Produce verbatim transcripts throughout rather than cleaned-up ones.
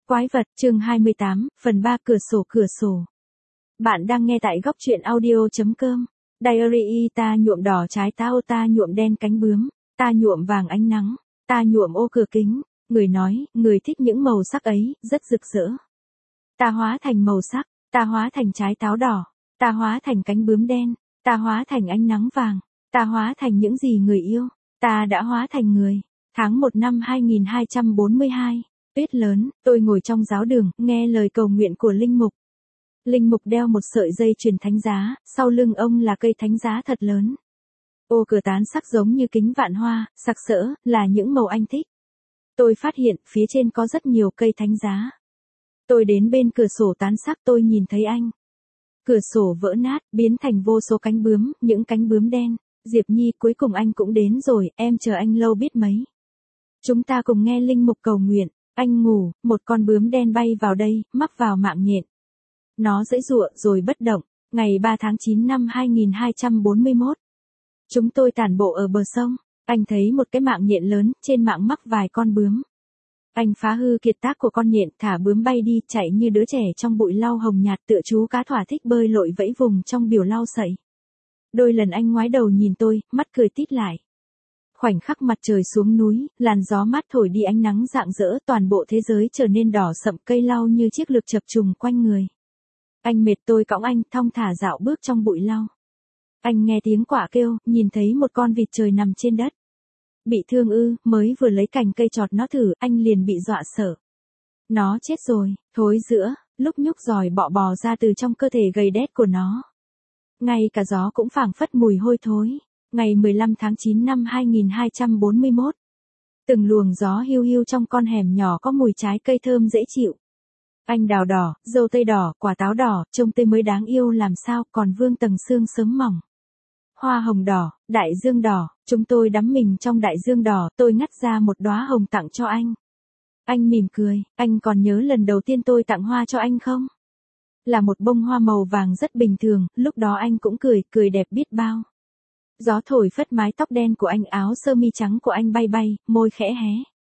Quái vật, chương hai mươi tám, phần ba cửa sổ cửa sổ. Bạn đang nghe tại góc truyện audio.com. Diary ta nhuộm đỏ trái táo, ta nhuộm đen cánh bướm, ta nhuộm vàng ánh nắng, ta nhuộm ô cửa kính. Người nói, người thích những màu sắc ấy, rất rực rỡ. Ta hóa thành màu sắc, ta hóa thành trái táo đỏ, ta hóa thành cánh bướm đen, ta hóa thành ánh nắng vàng, ta hóa thành những gì người yêu, ta đã hóa thành người. Tháng một năm hai nghìn hai trăm bốn mươi hai. Tuyết lớn, tôi ngồi trong giáo đường, nghe lời cầu nguyện của linh mục. Linh mục đeo một sợi dây chuyền thánh giá, sau lưng ông là cây thánh giá thật lớn. Ô cửa tán sắc giống như kính vạn hoa, sặc sỡ, là những màu anh thích. Tôi phát hiện, phía trên có rất nhiều cây thánh giá. Tôi đến bên cửa sổ tán sắc, tôi nhìn thấy anh. Cửa sổ vỡ nát, biến thành vô số cánh bướm, những cánh bướm đen. Diệp Nhi, cuối cùng anh cũng đến rồi, em chờ anh lâu biết mấy. Chúng ta cùng nghe linh mục cầu nguyện. Anh ngủ, một con bướm đen bay vào đây, mắc vào mạng nhện. Nó giãy giụa rồi bất động. Ngày ba tháng chín năm hai nghìn hai trăm bốn mươi mốt. Chúng tôi tản bộ ở bờ sông. Anh thấy một cái mạng nhện lớn, trên mạng mắc vài con bướm. Anh phá hư kiệt tác của con nhện, thả bướm bay đi, chạy như đứa trẻ trong bụi lau hồng nhạt, tựa chú cá thỏa thích bơi lội vẫy vùng trong biểu lau sậy. Đôi lần anh ngoái đầu nhìn tôi, mắt cười tít lại. Khoảnh khắc mặt trời xuống núi, làn gió mát thổi đi ánh nắng rạng rỡ, toàn bộ thế giới trở nên đỏ sậm, cây lau như chiếc lược chập trùng quanh người. Anh mệt, tôi cõng anh, thong thả dạo bước trong bụi lau. Anh nghe tiếng quạ kêu, nhìn thấy một con vịt trời nằm trên đất. Bị thương ư, mới vừa lấy cành cây chọt nó thử, anh liền bị dọa sợ. Nó chết rồi, thối rữa, lúc nhúc giòi bọ bò ra từ trong cơ thể gầy đét của nó. Ngay cả gió cũng phảng phất mùi hôi thối. Ngày mười lăm tháng chín năm hai nghìn hai trăm bốn mươi mốt. Từng luồng gió hiu hiu trong con hẻm nhỏ có mùi trái cây thơm dễ chịu. Anh đào đỏ, dâu tây đỏ, quả táo đỏ, trông tươi mới đáng yêu làm sao, còn vương tầng sương sớm mỏng. Hoa hồng đỏ, đại dương đỏ, chúng tôi đắm mình trong đại dương đỏ, tôi ngắt ra một đóa hồng tặng cho anh. Anh mỉm cười, anh còn nhớ lần đầu tiên tôi tặng hoa cho anh không? Là một bông hoa màu vàng rất bình thường, lúc đó anh cũng cười, cười đẹp biết bao. Gió thổi phất mái tóc đen của anh, áo sơ mi trắng của anh bay bay, môi khẽ hé.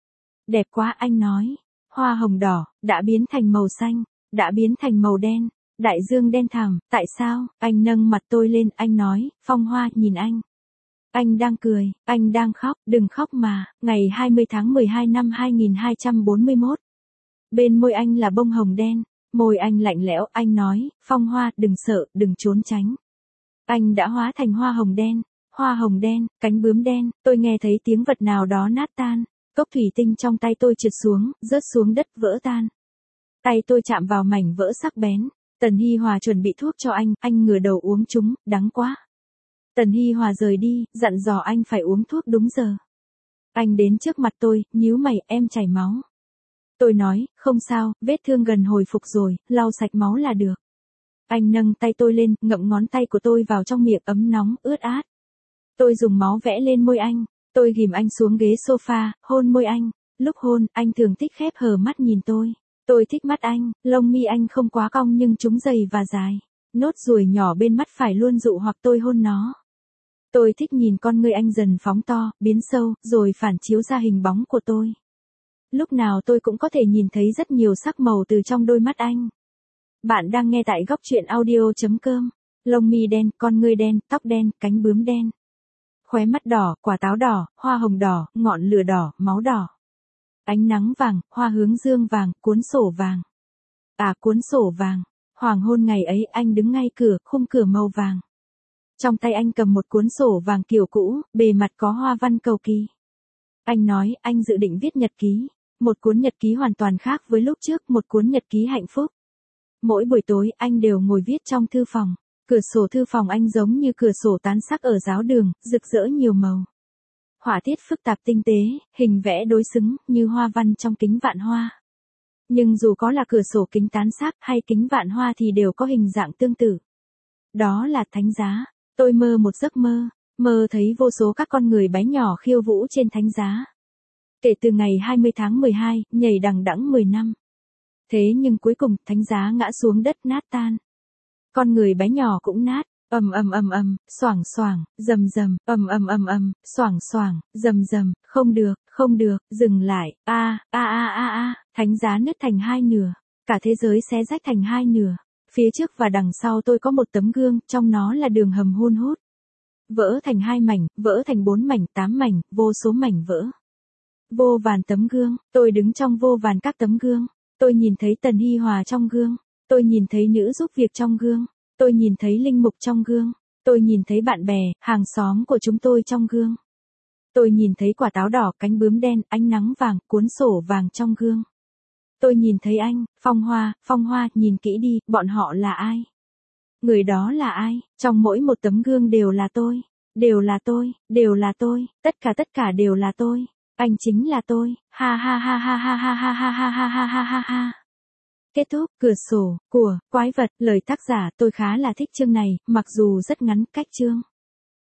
Đẹp quá, anh nói. Hoa hồng đỏ, đã biến thành màu xanh, đã biến thành màu đen, đại dương đen thẳm, tại sao? Anh nâng mặt tôi lên, anh nói, Phong Hoa, nhìn anh. Anh đang cười, anh đang khóc, đừng khóc mà. Ngày hai mươi tháng mười hai năm hai nghìn hai trăm bốn mươi mốt. Bên môi anh là bông hồng đen, môi anh lạnh lẽo, anh nói, Phong Hoa, đừng sợ, đừng trốn tránh. Anh đã hóa thành hoa hồng đen. Hoa hồng đen, cánh bướm đen, tôi nghe thấy tiếng vật nào đó nát tan. Cốc thủy tinh trong tay tôi trượt xuống, rớt xuống đất vỡ tan. Tay tôi chạm vào mảnh vỡ sắc bén. Tần Hi Hòa chuẩn bị thuốc cho anh, anh ngửa đầu uống chúng, đắng quá. Tần Hi Hòa rời đi, dặn dò anh phải uống thuốc đúng giờ. Anh đến trước mặt tôi, nhíu mày, em chảy máu. Tôi nói, không sao, vết thương gần hồi phục rồi, lau sạch máu là được. Anh nâng tay tôi lên, ngậm ngón tay của tôi vào trong miệng ấm nóng, ướt át. Tôi dùng máu vẽ lên môi anh, tôi ghìm anh xuống ghế sofa, hôn môi anh. Lúc hôn, anh thường thích khép hờ mắt nhìn tôi. Tôi thích mắt anh, lông mi anh không quá cong nhưng chúng dày và dài. Nốt ruồi nhỏ bên mắt phải luôn dụ hoặc tôi hôn nó. Tôi thích nhìn con ngươi anh dần phóng to, biến sâu, rồi phản chiếu ra hình bóng của tôi. Lúc nào tôi cũng có thể nhìn thấy rất nhiều sắc màu từ trong đôi mắt anh. Bạn đang nghe tại góc truyện audio.com. Lông mi đen, con ngươi đen, tóc đen, cánh bướm đen. Khóe mắt đỏ, quả táo đỏ, hoa hồng đỏ, ngọn lửa đỏ, máu đỏ. Ánh nắng vàng, hoa hướng dương vàng, cuốn sổ vàng. À, cuốn sổ vàng. Hoàng hôn ngày ấy anh đứng ngay cửa, khung cửa màu vàng. Trong tay anh cầm một cuốn sổ vàng kiểu cũ, bề mặt có hoa văn cầu kỳ. Anh nói, anh dự định viết nhật ký. Một cuốn nhật ký hoàn toàn khác với lúc trước, một cuốn nhật ký hạnh phúc. Mỗi buổi tối, anh đều ngồi viết trong thư phòng. Cửa sổ thư phòng anh giống như cửa sổ tán sắc ở giáo đường, rực rỡ nhiều màu. Họa tiết phức tạp tinh tế, hình vẽ đối xứng, như hoa văn trong kính vạn hoa. Nhưng dù có là cửa sổ kính tán sắc hay kính vạn hoa thì đều có hình dạng tương tự. Đó là thánh giá. Tôi mơ một giấc mơ, mơ thấy vô số các con người bé nhỏ khiêu vũ trên thánh giá. Kể từ ngày hai mươi tháng mười hai, nhảy đằng đẵng mười năm. Thế nhưng cuối cùng, thánh giá ngã xuống đất nát tan. Con người bé nhỏ cũng nát, ầm ầm ầm ầm, xoảng xoảng, rầm rầm, ầm ầm ầm ầm, xoảng xoảng, rầm rầm, không được, Không được, dừng lại, a a a a a, thánh giá nứt thành hai nửa, cả thế giới xé rách thành hai nửa. Phía trước và đằng sau tôi có một tấm gương, trong nó là đường hầm hun hút. Vỡ thành hai mảnh, vỡ thành bốn mảnh, tám mảnh, vô số mảnh vỡ. Vô vàn tấm gương, tôi đứng trong vô vàn các tấm gương. Tôi nhìn thấy Tần Hi Hòa trong gương. Tôi nhìn thấy nữ giúp việc trong gương. Tôi nhìn thấy linh mục trong gương. Tôi nhìn thấy bạn bè, hàng xóm của chúng tôi trong gương. Tôi nhìn thấy quả táo đỏ, cánh bướm đen, ánh nắng vàng, cuốn sổ vàng trong gương. Tôi nhìn thấy anh, Phong Hoa, Phong Hoa, nhìn kỹ đi, bọn họ là ai? Người đó là ai? Trong mỗi một tấm gương đều là tôi. Đều là tôi, đều là tôi, tất cả tất cả đều là tôi. Anh chính là tôi, ha ha ha ha ha ha ha ha ha ha ha ha ha ha. Kết thúc, cửa sổ, của, quái vật, lời tác giả, tôi khá là thích chương này, mặc dù rất ngắn, cách chương.